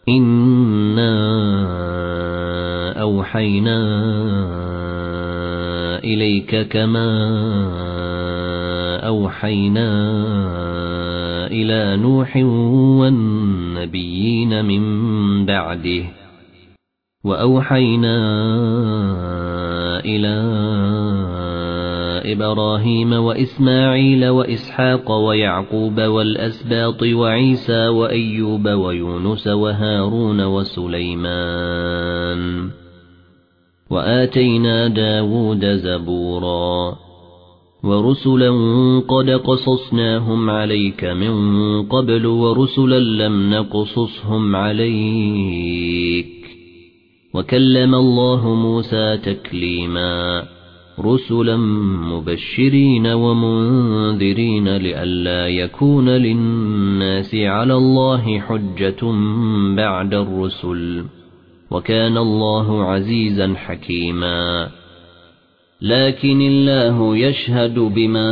إنا أوحينا إليك كما أوحينا إلى نوح والنبيين من بعده وأوحينا إلى إبراهيم وإسماعيل وإسحاق ويعقوب والأسباط وعيسى وأيوب ويونس وهارون وسليمان وآتينا داود زبورا ورسلا قد قصصناهم عليك من قبل ورسلا لم نقصصهم عليك وكلم الله موسى تكليما رسلا مبشرين ومنذرين لئلا يكون للناس على الله حجة بعد الرسل وكان الله عزيزا حكيما لكن الله يشهد بما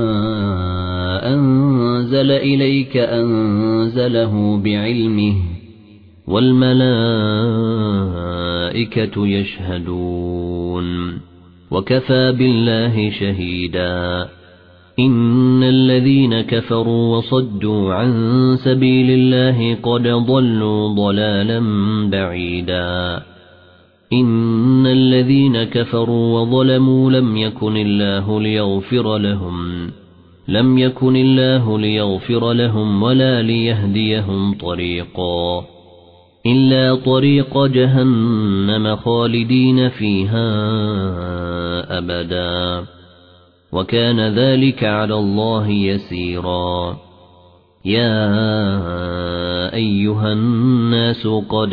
أنزل إليك أنزله بعلمه والملائكة يشهدون وكفى بالله شهيدا إن الذين كفروا وصدوا عن سبيل الله قد ضلوا ضلالا بعيدا إن الذين كفروا وظلموا لم يكن الله ليغفر لهم ولا ليهديهم طريقا إلا طريق جهنم خالدين فيها أبدا وكان ذلك على الله يسيرا يا أيها الناس قد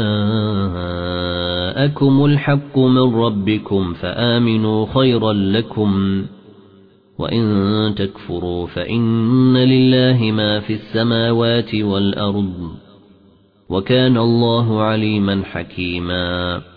جاءكم الحق من ربكم فآمنوا خيرا لكم وإن تكفروا فإن لله ما في السماوات والأرض وكان الله عليما حكيما